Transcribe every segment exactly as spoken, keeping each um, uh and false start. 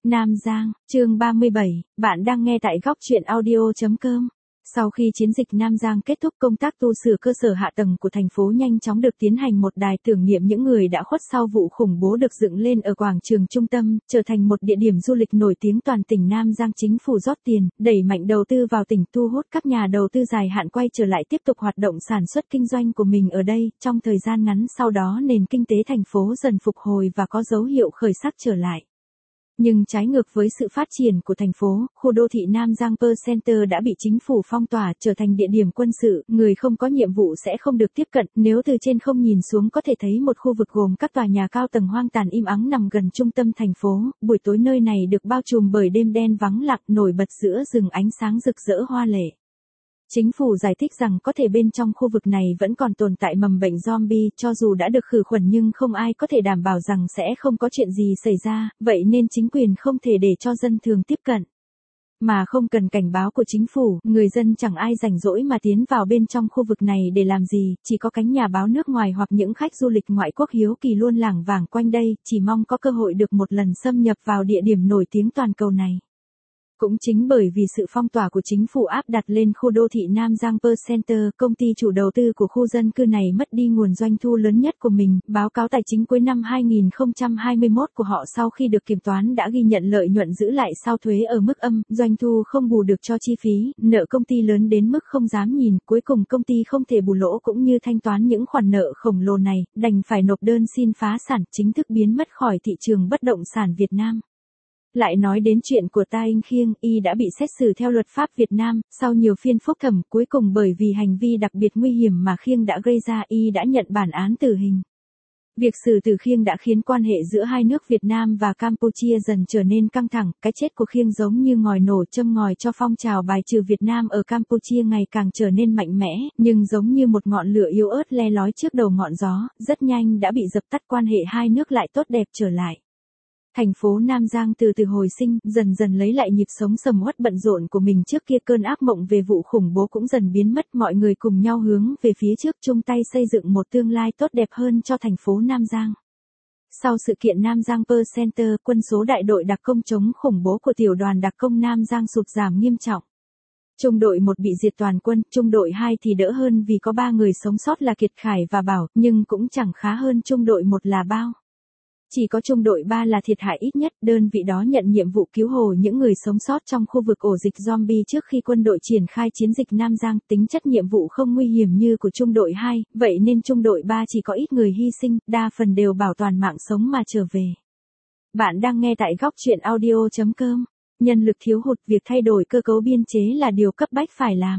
Nam Giang, chương ba mươi bảy, bạn đang nghe tại góc truyện audio chấm com. Sau khi chiến dịch Nam Giang kết thúc, công tác tu sửa cơ sở hạ tầng của thành phố nhanh chóng được tiến hành. Một đài tưởng niệm những người đã khuất sau vụ khủng bố được dựng lên ở quảng trường trung tâm, trở thành một địa điểm du lịch nổi tiếng toàn tỉnh Nam Giang. Chính phủ rót tiền, đẩy mạnh đầu tư vào tỉnh, thu hút các nhà đầu tư dài hạn quay trở lại tiếp tục hoạt động sản xuất kinh doanh của mình ở đây. Trong thời gian ngắn sau đó, nền kinh tế thành phố dần phục hồi và có dấu hiệu khởi sắc trở lại. Nhưng trái ngược với sự phát triển của thành phố, khu đô thị Nam Giang Pearl Center đã bị chính phủ phong tỏa, trở thành địa điểm quân sự, người không có nhiệm vụ sẽ không được tiếp cận. Nếu từ trên không nhìn xuống có thể thấy một khu vực gồm các tòa nhà cao tầng hoang tàn im ắng nằm gần trung tâm thành phố. Buổi tối nơi này được bao trùm bởi đêm đen vắng lặng, nổi bật giữa rừng ánh sáng rực rỡ hoa lệ. Chính phủ giải thích rằng có thể bên trong khu vực này vẫn còn tồn tại mầm bệnh zombie, cho dù đã được khử khuẩn nhưng không ai có thể đảm bảo rằng sẽ không có chuyện gì xảy ra, vậy nên chính quyền không thể để cho dân thường tiếp cận. Mà không cần cảnh báo của chính phủ, người dân chẳng ai rảnh rỗi mà tiến vào bên trong khu vực này để làm gì, chỉ có cánh nhà báo nước ngoài hoặc những khách du lịch ngoại quốc hiếu kỳ luôn lảng vảng quanh đây, chỉ mong có cơ hội được một lần xâm nhập vào địa điểm nổi tiếng toàn cầu này. Cũng chính bởi vì sự phong tỏa của chính phủ áp đặt lên khu đô thị Nam Giang Pearl Center, công ty chủ đầu tư của khu dân cư này mất đi nguồn doanh thu lớn nhất của mình. Báo cáo tài chính cuối năm hai nghìn không trăm hai mươi mốt của họ sau khi được kiểm toán đã ghi nhận lợi nhuận giữ lại sau thuế ở mức âm, doanh thu không bù được cho chi phí, nợ công ty lớn đến mức không dám nhìn, cuối cùng công ty không thể bù lỗ cũng như thanh toán những khoản nợ khổng lồ này, đành phải nộp đơn xin phá sản, chính thức biến mất khỏi thị trường bất động sản Việt Nam. Lại nói đến chuyện của Ta Inh Khiêng, y đã bị xét xử theo luật pháp Việt Nam, sau nhiều phiên phúc thẩm, cuối cùng bởi vì hành vi đặc biệt nguy hiểm mà Khiêng đã gây ra, y đã nhận bản án tử hình. Việc xử tử Khiêng đã khiến quan hệ giữa hai nước Việt Nam và Campuchia dần trở nên căng thẳng, cái chết của Khiêng giống như ngòi nổ châm ngòi cho phong trào bài trừ Việt Nam ở Campuchia ngày càng trở nên mạnh mẽ, nhưng giống như một ngọn lửa yếu ớt le lói trước đầu ngọn gió, rất nhanh đã bị dập tắt, quan hệ hai nước lại tốt đẹp trở lại. Thành phố Nam Giang từ từ hồi sinh, dần dần lấy lại nhịp sống sầm uất bận rộn của mình trước kia, cơn ác mộng về vụ khủng bố cũng dần biến mất, mọi người cùng nhau hướng về phía trước, chung tay xây dựng một tương lai tốt đẹp hơn cho thành phố Nam Giang. Sau sự kiện Nam Giang Pearl Center, quân số đại đội đặc công chống khủng bố của tiểu đoàn đặc công Nam Giang sụt giảm nghiêm trọng. Trung đội một bị diệt toàn quân, trung đội hai thì đỡ hơn vì có ba người sống sót là Kiệt Khải và Bảo, nhưng cũng chẳng khá hơn trung đội một là Bao. Chỉ có trung đội ba là thiệt hại ít nhất, đơn vị đó nhận nhiệm vụ cứu hộ những người sống sót trong khu vực ổ dịch zombie trước khi quân đội triển khai chiến dịch Nam Giang. Tính chất nhiệm vụ không nguy hiểm như của trung đội hai, vậy nên trung đội ba chỉ có ít người hy sinh, đa phần đều bảo toàn mạng sống mà trở về. Bạn đang nghe tại góc truyện audio chấm com. Nhân lực thiếu hụt, việc thay đổi cơ cấu biên chế là điều cấp bách phải làm.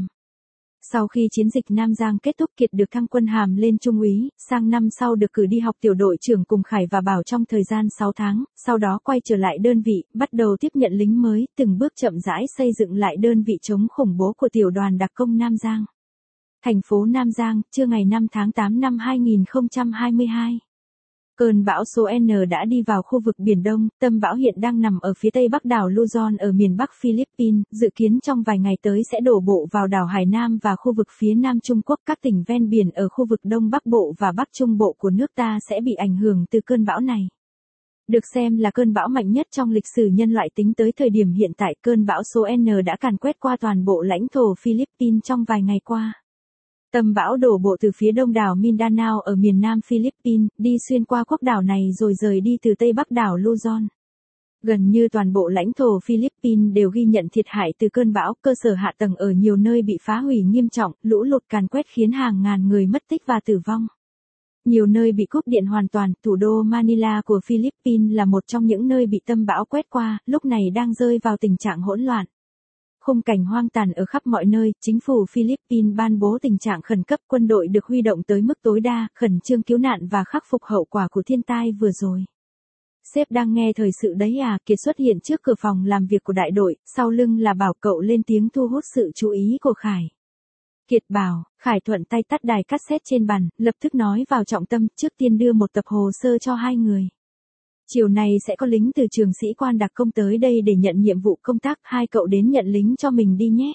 Sau khi chiến dịch Nam Giang kết thúc, Kiệt được thăng quân hàm lên trung úy, sang năm sau được cử đi học tiểu đội trưởng cùng Khải và Bảo trong thời gian sáu tháng, sau đó quay trở lại đơn vị, bắt đầu tiếp nhận lính mới, từng bước chậm rãi xây dựng lại đơn vị chống khủng bố của tiểu đoàn đặc công Nam Giang. Thành phố Nam Giang, trưa ngày năm tháng tám năm hai nghìn không trăm hai mươi hai. Cơn bão số N đã đi vào khu vực Biển Đông, tâm bão hiện đang nằm ở phía tây bắc đảo Luzon ở miền Bắc Philippines, dự kiến trong vài ngày tới sẽ đổ bộ vào đảo Hải Nam và khu vực phía Nam Trung Quốc. Các tỉnh ven biển ở khu vực Đông Bắc Bộ và Bắc Trung Bộ của nước ta sẽ bị ảnh hưởng từ cơn bão này. Được xem là cơn bão mạnh nhất trong lịch sử nhân loại tính tới thời điểm hiện tại, cơn bão số N đã càn quét qua toàn bộ lãnh thổ Philippines trong vài ngày qua. Tâm bão đổ bộ từ phía đông đảo Mindanao ở miền nam Philippines, đi xuyên qua quốc đảo này rồi rời đi từ tây bắc đảo Luzon. Gần như toàn bộ lãnh thổ Philippines đều ghi nhận thiệt hại từ cơn bão, cơ sở hạ tầng ở nhiều nơi bị phá hủy nghiêm trọng, lũ lụt càn quét khiến hàng ngàn người mất tích và tử vong. Nhiều nơi bị cúp điện hoàn toàn, thủ đô Manila của Philippines là một trong những nơi bị tâm bão quét qua, lúc này đang rơi vào tình trạng hỗn loạn. Khung cảnh hoang tàn ở khắp mọi nơi, chính phủ Philippines ban bố tình trạng khẩn cấp, quân đội được huy động tới mức tối đa, khẩn trương cứu nạn và khắc phục hậu quả của thiên tai vừa rồi. Sếp đang nghe thời sự đấy à? Kiệt xuất hiện trước cửa phòng làm việc của đại đội, sau lưng là Bảo, cậu lên tiếng thu hút sự chú ý của Khải. Kiệt bảo, Khải thuận tay tắt đài cassette trên bàn, lập tức nói vào trọng tâm, trước tiên đưa một tập hồ sơ cho hai người. Chiều này sẽ có lính từ trường sĩ quan đặc công tới đây để nhận nhiệm vụ công tác, hai cậu đến nhận lính cho mình đi nhé.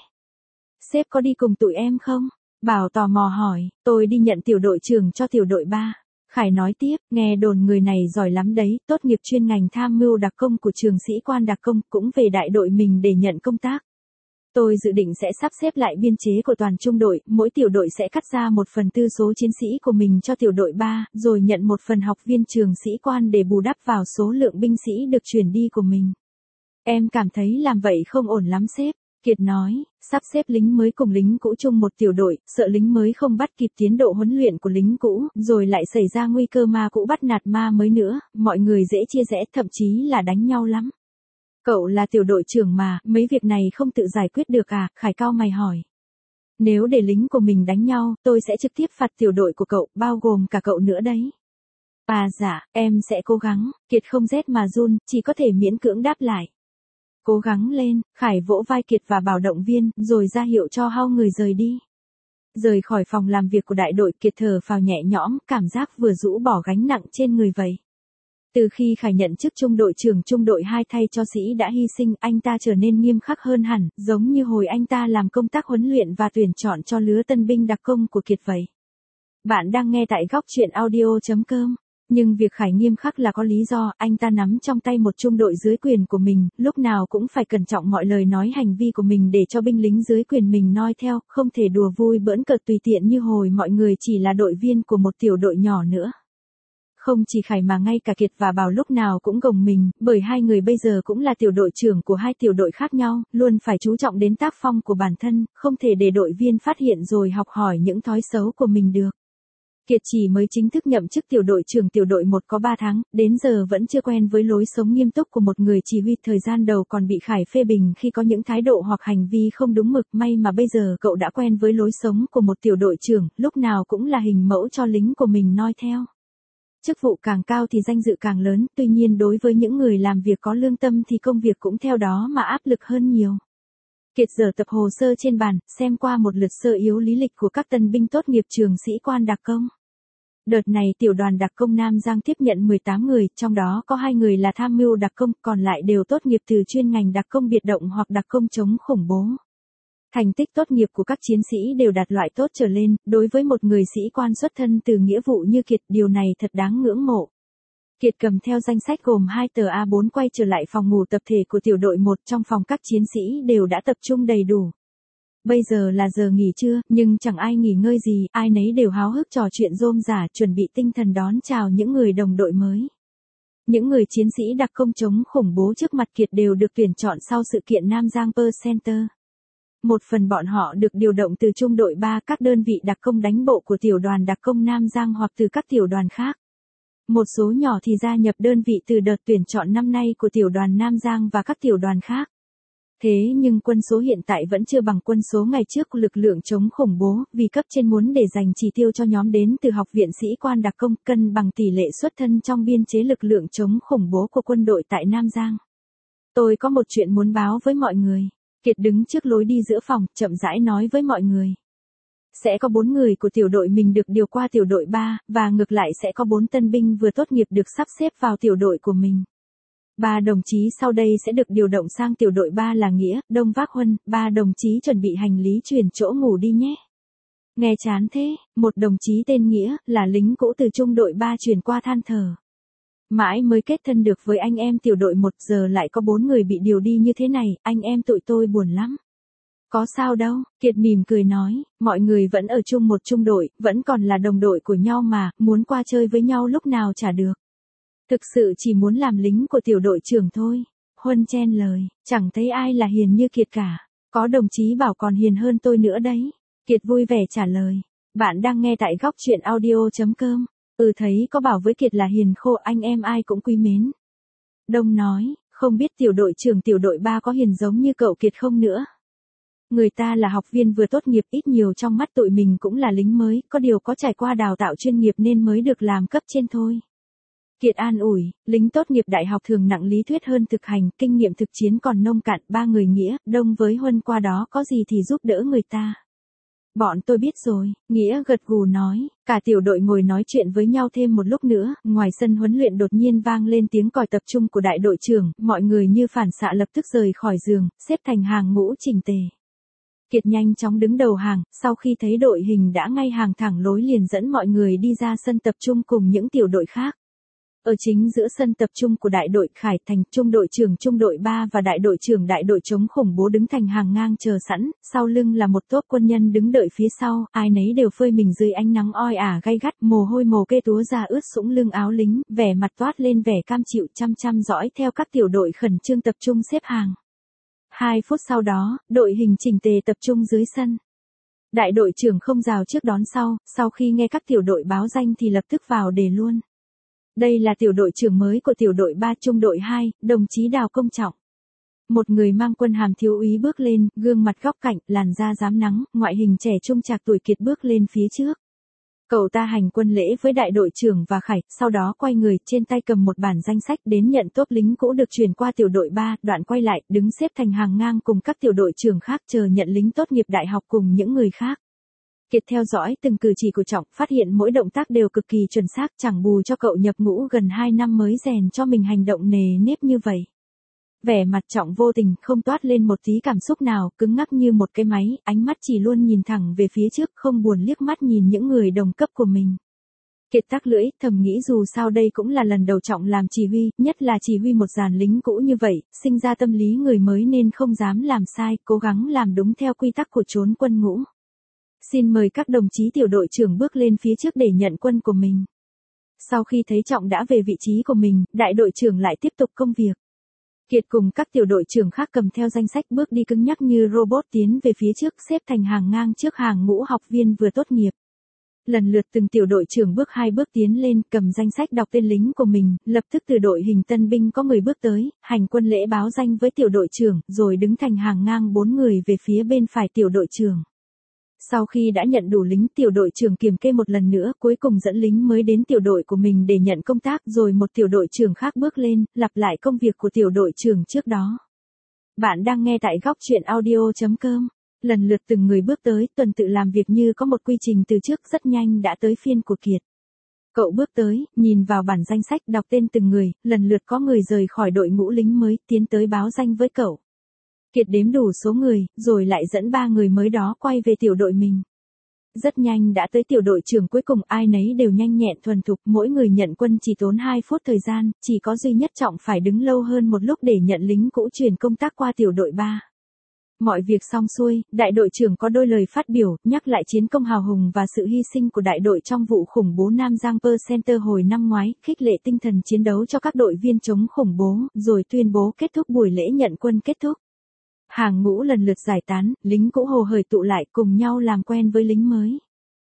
Sếp có đi cùng tụi em không? Bảo tò mò hỏi, tôi đi nhận tiểu đội trưởng cho tiểu đội ba. Khải nói tiếp, nghe đồn người này giỏi lắm đấy, tốt nghiệp chuyên ngành tham mưu đặc công của trường sĩ quan đặc công, cũng về đại đội mình để nhận công tác. Tôi dự định sẽ sắp xếp lại biên chế của toàn trung đội, mỗi tiểu đội sẽ cắt ra một phần tư số chiến sĩ của mình cho tiểu đội ba, rồi nhận một phần học viên trường sĩ quan để bù đắp vào số lượng binh sĩ được chuyển đi của mình. Em cảm thấy làm vậy không ổn lắm sếp. Kiệt nói, sắp xếp lính mới cùng lính cũ chung một tiểu đội, sợ lính mới không bắt kịp tiến độ huấn luyện của lính cũ, rồi lại xảy ra nguy cơ ma cũ bắt nạt ma mới nữa, mọi người dễ chia rẽ, thậm chí là đánh nhau lắm. Cậu là tiểu đội trưởng mà, mấy việc này không tự giải quyết được à? Khải cau mày hỏi. Nếu để lính của mình đánh nhau, tôi sẽ trực tiếp phạt tiểu đội của cậu, bao gồm cả cậu nữa đấy. À dạ, em sẽ cố gắng. Kiệt không rét mà run, chỉ có thể miễn cưỡng đáp lại. Cố gắng lên. Khải vỗ vai Kiệt và bảo động viên, rồi ra hiệu cho hai người rời đi. Rời khỏi phòng làm việc của đại đội, Kiệt thở phào nhẹ nhõm, cảm giác vừa rũ bỏ gánh nặng trên người vậy. Từ khi Khải nhận chức trung đội trưởng trung đội hai thay cho sĩ đã hy sinh, anh ta trở nên nghiêm khắc hơn hẳn, giống như hồi anh ta làm công tác huấn luyện và tuyển chọn cho lứa tân binh đặc công của Kiệt vậy. Bạn đang nghe tại góc truyện audio chấm com. Nhưng việc Khải nghiêm khắc là có lý do, anh ta nắm trong tay một trung đội dưới quyền của mình, lúc nào cũng phải cẩn trọng mọi lời nói hành vi của mình để cho binh lính dưới quyền mình noi theo, không thể đùa vui bỡn cợt tùy tiện như hồi mọi người chỉ là đội viên của một tiểu đội nhỏ nữa. Không chỉ Khải mà ngay cả Kiệt và Bảo lúc nào cũng gồng mình, bởi hai người bây giờ cũng là tiểu đội trưởng của hai tiểu đội khác nhau, luôn phải chú trọng đến tác phong của bản thân, không thể để đội viên phát hiện rồi học hỏi những thói xấu của mình được. Kiệt chỉ mới chính thức nhậm chức tiểu đội trưởng tiểu đội một có ba tháng, đến giờ vẫn chưa quen với lối sống nghiêm túc của một người chỉ huy, thời gian đầu còn bị Khải phê bình khi có những thái độ hoặc hành vi không đúng mực, may mà bây giờ cậu đã quen với lối sống của một tiểu đội trưởng, lúc nào cũng là hình mẫu cho lính của mình noi theo. Chức vụ càng cao thì danh dự càng lớn, tuy nhiên đối với những người làm việc có lương tâm thì công việc cũng theo đó mà áp lực hơn nhiều. Kiệt dở tập hồ sơ trên bàn, xem qua một lượt sơ yếu lý lịch của các tân binh tốt nghiệp trường sĩ quan đặc công. Đợt này tiểu đoàn đặc công Nam Giang tiếp nhận mười tám người, trong đó có hai người là tham mưu đặc công, còn lại đều tốt nghiệp từ chuyên ngành đặc công biệt động hoặc đặc công chống khủng bố. Thành tích tốt nghiệp của các chiến sĩ đều đạt loại tốt trở lên, đối với một người sĩ quan xuất thân từ nghĩa vụ như Kiệt, điều này thật đáng ngưỡng mộ. Kiệt cầm theo danh sách gồm hai tờ A bốn quay trở lại phòng ngủ tập thể của tiểu đội một, trong phòng các chiến sĩ đều đã tập trung đầy đủ. Bây giờ là giờ nghỉ trưa, nhưng chẳng ai nghỉ ngơi gì, ai nấy đều háo hức trò chuyện rôm rả, chuẩn bị tinh thần đón chào những người đồng đội mới. Những người chiến sĩ đặc công chống khủng bố trước mặt Kiệt đều được tuyển chọn sau sự kiện Nam Giang Per Center. Một phần bọn họ được điều động từ trung đội ba, các đơn vị đặc công đánh bộ của tiểu đoàn đặc công Nam Giang hoặc từ các tiểu đoàn khác. Một số nhỏ thì gia nhập đơn vị từ đợt tuyển chọn năm nay của tiểu đoàn Nam Giang và các tiểu đoàn khác. Thế nhưng quân số hiện tại vẫn chưa bằng quân số ngày trước của lực lượng chống khủng bố, vì cấp trên muốn để dành chỉ tiêu cho nhóm đến từ học viện sĩ quan đặc công, cân bằng tỷ lệ xuất thân trong biên chế lực lượng chống khủng bố của quân đội tại Nam Giang. Tôi có một chuyện muốn báo với mọi người. Kiệt đứng trước lối đi giữa phòng, chậm rãi nói với mọi người. Sẽ có bốn người của tiểu đội mình được điều qua tiểu đội ba, và ngược lại sẽ có bốn tân binh vừa tốt nghiệp được sắp xếp vào tiểu đội của mình. Ba đồng chí sau đây sẽ được điều động sang tiểu đội ba là Nghĩa, Đông Vác Huân, ba đồng chí chuẩn bị hành lý chuyển chỗ ngủ đi nhé. Nghe chán thế, một đồng chí tên Nghĩa, là lính cũ từ trung đội ba chuyển qua than thở. Mãi mới kết thân được với anh em tiểu đội một, giờ lại có bốn người bị điều đi như thế này, anh em tụi tôi buồn lắm. Có sao đâu, Kiệt mỉm cười nói, mọi người vẫn ở chung một trung đội, vẫn còn là đồng đội của nhau mà, muốn qua chơi với nhau lúc nào chả được. Thực sự chỉ muốn làm lính của tiểu đội trưởng thôi. Huân chen lời, chẳng thấy ai là hiền như Kiệt cả. Có đồng chí bảo còn hiền hơn tôi nữa đấy. Kiệt vui vẻ trả lời. Bạn đang nghe tại góc truyện audio chấm com. Ừ thấy có bảo với Kiệt là hiền khô, anh em ai cũng quý mến. Đông nói, không biết tiểu đội trưởng tiểu đội ba có hiền giống như cậu Kiệt không nữa. Người ta là học viên vừa tốt nghiệp, ít nhiều trong mắt tụi mình cũng là lính mới, có điều có trải qua đào tạo chuyên nghiệp nên mới được làm cấp trên thôi. Kiệt an ủi, lính tốt nghiệp đại học thường nặng lý thuyết hơn thực hành, kinh nghiệm thực chiến còn nông cạn, ba người Nghĩa, Đông với Huân qua đó có gì thì giúp đỡ người ta. Bọn tôi biết rồi, Nghĩa gật gù nói, cả tiểu đội ngồi nói chuyện với nhau thêm một lúc nữa, ngoài sân huấn luyện đột nhiên vang lên tiếng còi tập trung của đại đội trưởng, mọi người như phản xạ lập tức rời khỏi giường, xếp thành hàng ngũ chỉnh tề. Kiệt nhanh chóng đứng đầu hàng, sau khi thấy đội hình đã ngay hàng thẳng lối liền dẫn mọi người đi ra sân tập trung cùng những tiểu đội khác. Ở chính giữa sân tập trung của đại đội Khải Thành, trung đội trưởng trung đội ba và đại đội trưởng đại đội chống khủng bố đứng thành hàng ngang chờ sẵn, sau lưng là một tốp quân nhân đứng đợi phía sau, ai nấy đều phơi mình dưới ánh nắng oi ả gay gắt, mồ hôi mồ kê túa ra ướt sũng lưng áo lính, vẻ mặt toát lên vẻ cam chịu, chăm chăm dõi theo các tiểu đội khẩn trương tập trung xếp hàng. Hai phút sau đó, đội hình chỉnh tề tập trung dưới sân. Đại đội trưởng không rào trước đón sau, sau khi nghe các tiểu đội báo danh thì lập tức vào đề luôn. Đây là tiểu đội trưởng mới của tiểu đội ba trung đội hai, đồng chí Đào Công Trọng. Một người mang quân hàm thiếu úy bước lên, gương mặt góc cạnh, làn da rám nắng, ngoại hình trẻ trung trạc tuổi kiệt bước lên phía trước. Cậu ta hành quân lễ với đại đội trưởng và Khải, sau đó quay người, trên tay cầm một bản danh sách đến nhận tốp lính cũ được chuyển qua tiểu đội ba, đoạn quay lại, đứng xếp thành hàng ngang cùng các tiểu đội trưởng khác chờ nhận lính tốt nghiệp đại học cùng những người khác. Kiệt theo dõi từng cử chỉ của Trọng, phát hiện mỗi động tác đều cực kỳ chuẩn xác, chẳng bù cho cậu nhập ngũ gần hai năm mới rèn cho mình hành động nề nếp như vậy. Vẻ mặt Trọng vô tình, không toát lên một tí cảm xúc nào, cứng ngắc như một cái máy, ánh mắt chỉ luôn nhìn thẳng về phía trước, không buồn liếc mắt nhìn những người đồng cấp của mình. Kiệt tắc lưỡi, thầm nghĩ dù sao đây cũng là lần đầu Trọng làm chỉ huy, nhất là chỉ huy một dàn lính cũ như vậy, sinh ra tâm lý người mới nên không dám làm sai, cố gắng làm đúng theo quy tắc của chốn quân ngũ. Xin mời các đồng chí tiểu đội trưởng bước lên phía trước để nhận quân của mình. Sau khi thấy Trọng đã về vị trí của mình, đại đội trưởng lại tiếp tục công việc. Kiệt cùng các tiểu đội trưởng khác cầm theo danh sách bước đi cứng nhắc như robot tiến về phía trước xếp thành hàng ngang trước hàng ngũ học viên vừa tốt nghiệp. Lần lượt từng tiểu đội trưởng bước hai bước tiến lên cầm danh sách đọc tên lính của mình, lập tức từ đội hình tân binh có mười bước tới, hành quân lễ báo danh với tiểu đội trưởng, rồi đứng thành hàng ngang bốn người về phía bên phải tiểu đội trưởng. Sau khi đã nhận đủ lính, tiểu đội trưởng kiểm kê một lần nữa, cuối cùng dẫn lính mới đến tiểu đội của mình để nhận công tác, rồi một tiểu đội trưởng khác bước lên, lặp lại công việc của tiểu đội trưởng trước đó. Bạn đang nghe tại góc truyện audio chấm com. Lần lượt từng người bước tới, tuần tự làm việc như có một quy trình từ trước, rất nhanh đã tới phiên của Kiệt. Cậu bước tới, nhìn vào bản danh sách đọc tên từng người, lần lượt có người rời khỏi đội ngũ lính mới, tiến tới báo danh với cậu. Kiệt đếm đủ số người, rồi lại dẫn ba người mới đó quay về tiểu đội mình. Rất nhanh đã tới tiểu đội trưởng cuối cùng, ai nấy đều nhanh nhẹn thuần thục, mỗi người nhận quân chỉ tốn hai phút thời gian, chỉ có duy nhất Trọng phải đứng lâu hơn một lúc để nhận lính cũ chuyển công tác qua tiểu đội ba. Mọi việc xong xuôi, đại đội trưởng có đôi lời phát biểu, nhắc lại chiến công hào hùng và sự hy sinh của đại đội trong vụ khủng bố Nam Giang Pearl Center hồi năm ngoái, khích lệ tinh thần chiến đấu cho các đội viên chống khủng bố, rồi tuyên bố kết thúc buổi lễ nhận quân kết thúc. Hàng ngũ lần lượt giải tán, lính cũ hồ hởi tụ lại cùng nhau làm quen với lính mới.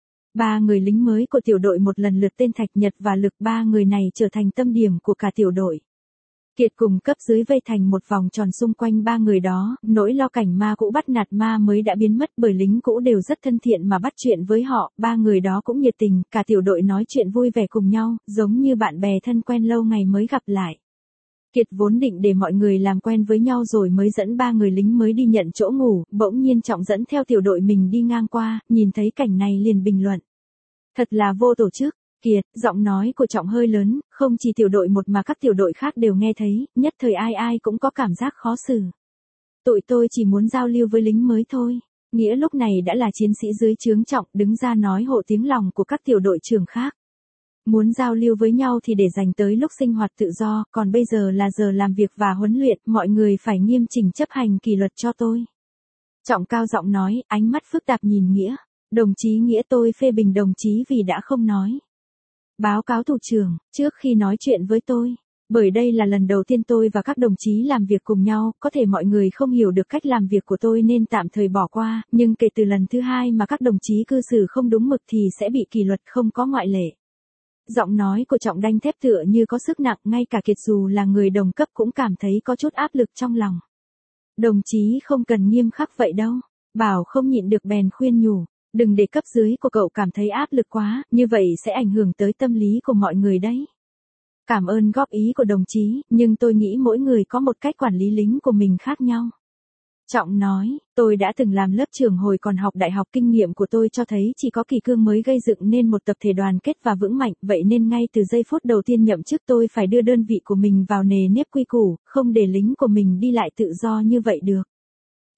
Ba người lính mới của tiểu đội một lần lượt tên Thạch Nhật và Lực, ba người này trở thành tâm điểm của cả tiểu đội. Kiệt cùng cấp dưới vây thành một vòng tròn xung quanh ba người đó, nỗi lo cảnh ma cũ bắt nạt ma mới đã biến mất bởi lính cũ đều rất thân thiện mà bắt chuyện với họ, ba người đó cũng nhiệt tình, cả tiểu đội nói chuyện vui vẻ cùng nhau, giống như bạn bè thân quen lâu ngày mới gặp lại. Kiệt vốn định để mọi người làm quen với nhau rồi mới dẫn ba người lính mới đi nhận chỗ ngủ, bỗng nhiên Trọng dẫn theo tiểu đội mình đi ngang qua, nhìn thấy cảnh này liền bình luận. Thật là vô tổ chức. Kiệt, giọng nói của Trọng hơi lớn, không chỉ tiểu đội một mà các tiểu đội khác đều nghe thấy, nhất thời ai ai cũng có cảm giác khó xử. Tụi tôi chỉ muốn giao lưu với lính mới thôi. Nghĩa lúc này đã là chiến sĩ dưới trướng Trọng, đứng ra nói hộ tiếng lòng của các tiểu đội trưởng khác. Muốn giao lưu với nhau thì để dành tới lúc sinh hoạt tự do, còn bây giờ là giờ làm việc và huấn luyện, mọi người phải nghiêm chỉnh chấp hành kỷ luật cho tôi. Trọng cao giọng nói, ánh mắt phức tạp nhìn Nghĩa. Đồng chí Nghĩa, tôi phê bình đồng chí vì đã không nói. Báo cáo thủ trưởng, trước khi nói chuyện với tôi. Bởi đây là lần đầu tiên tôi và các đồng chí làm việc cùng nhau, có thể mọi người không hiểu được cách làm việc của tôi nên tạm thời bỏ qua, nhưng kể từ lần thứ hai mà các đồng chí cư xử không đúng mực thì sẽ bị kỷ luật không có ngoại lệ. Giọng nói của Trọng đanh thép tựa như có sức nặng, ngay cả Kiệt dù là người đồng cấp cũng cảm thấy có chút áp lực trong lòng. Đồng chí không cần nghiêm khắc vậy đâu. Bảo không nhịn được bèn khuyên nhủ. Đừng để cấp dưới của cậu cảm thấy áp lực quá, như vậy sẽ ảnh hưởng tới tâm lý của mọi người đấy. Cảm ơn góp ý của đồng chí, nhưng tôi nghĩ mỗi người có một cách quản lý lính của mình khác nhau. Trọng nói, tôi đã từng làm lớp trưởng hồi còn học đại học, kinh nghiệm của tôi cho thấy chỉ có kỳ cương mới gây dựng nên một tập thể đoàn kết và vững mạnh, vậy nên ngay từ giây phút đầu tiên nhậm chức tôi phải đưa đơn vị của mình vào nề nếp quy củ, không để lính của mình đi lại tự do như vậy được.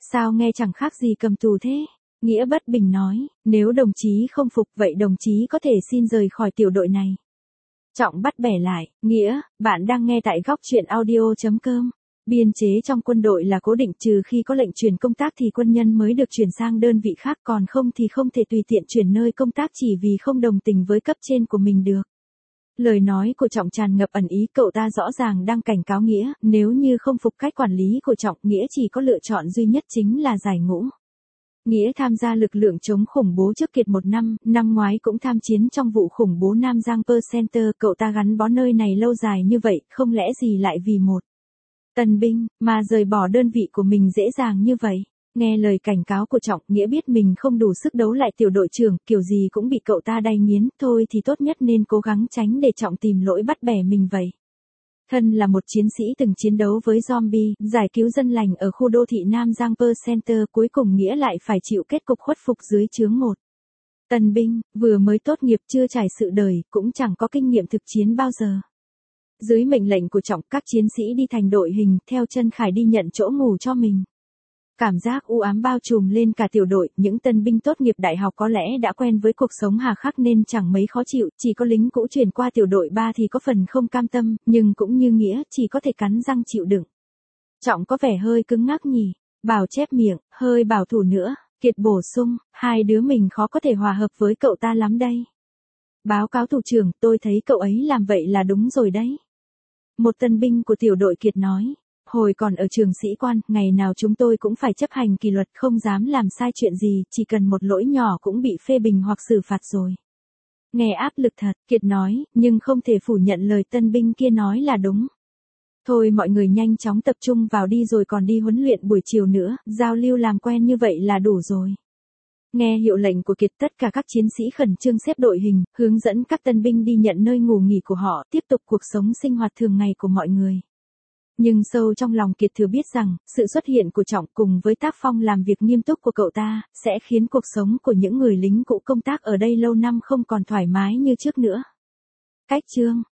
Sao nghe chẳng khác gì cầm tù thế? Nghĩa bất bình nói, nếu đồng chí không phục vậy đồng chí có thể xin rời khỏi tiểu đội này. Trọng bắt bẻ lại, Nghĩa, bạn đang nghe tại góc truyện audio.com. Biên chế trong quân đội là cố định, trừ khi có lệnh chuyển công tác thì quân nhân mới được chuyển sang đơn vị khác, còn không thì không thể tùy tiện chuyển nơi công tác chỉ vì không đồng tình với cấp trên của mình được. Lời nói của Trọng tràn ngập ẩn ý, cậu ta rõ ràng đang cảnh cáo Nghĩa, nếu như không phục cách quản lý của Trọng, Nghĩa chỉ có lựa chọn duy nhất chính là giải ngũ. Nghĩa tham gia lực lượng chống khủng bố trước Kiệt một năm, năm ngoái cũng tham chiến trong vụ khủng bố Nam Giang Pearl Center, cậu ta gắn bó nơi này lâu dài như vậy, không lẽ gì lại vì một tân binh mà rời bỏ đơn vị của mình dễ dàng như vậy. Nghe lời cảnh cáo của Trọng, Nghĩa biết mình không đủ sức đấu lại tiểu đội trưởng, kiểu gì cũng bị cậu ta đay nghiến, thôi thì tốt nhất nên cố gắng tránh để Trọng tìm lỗi bắt bẻ mình vậy. Thân là một chiến sĩ từng chiến đấu với zombie, giải cứu dân lành ở khu đô thị Nam Giang Pearl Center, cuối cùng Nghĩa lại phải chịu kết cục khuất phục dưới trướng một tân binh, vừa mới tốt nghiệp chưa trải sự đời, cũng chẳng có kinh nghiệm thực chiến bao giờ. Dưới mệnh lệnh của Trọng, các chiến sĩ đi thành đội hình, theo chân Khải đi nhận chỗ ngủ cho mình. Cảm giác u ám bao trùm lên cả tiểu đội, những tân binh tốt nghiệp đại học có lẽ đã quen với cuộc sống hà khắc nên chẳng mấy khó chịu, chỉ có lính cũ chuyển qua tiểu đội ba thì có phần không cam tâm, nhưng cũng như Nghĩa, chỉ có thể cắn răng chịu đựng. Trọng có vẻ hơi cứng ngắc nhỉ, Bảo chép miệng, hơi bảo thủ nữa, Kiệt bổ sung, hai đứa mình khó có thể hòa hợp với cậu ta lắm đây. Báo cáo thủ trưởng, tôi thấy cậu ấy làm vậy là đúng rồi đấy. Một tân binh của tiểu đội Kiệt nói. Hồi còn ở trường sĩ quan, ngày nào chúng tôi cũng phải chấp hành kỷ luật, không dám làm sai chuyện gì, chỉ cần một lỗi nhỏ cũng bị phê bình hoặc xử phạt rồi. Nghe áp lực thật, Kiệt nói, nhưng không thể phủ nhận lời tân binh kia nói là đúng. Thôi mọi người nhanh chóng tập trung vào đi rồi còn đi huấn luyện buổi chiều nữa, giao lưu làm quen như vậy là đủ rồi. Nghe hiệu lệnh của Kiệt, tất cả các chiến sĩ khẩn trương xếp đội hình, hướng dẫn các tân binh đi nhận nơi ngủ nghỉ của họ, tiếp tục cuộc sống sinh hoạt thường ngày của mọi người. Nhưng sâu trong lòng Kiệt thừa biết rằng, sự xuất hiện của Trọng cùng với tác phong làm việc nghiêm túc của cậu ta, sẽ khiến cuộc sống của những người lính cũ công tác ở đây lâu năm không còn thoải mái như trước nữa. Cách chương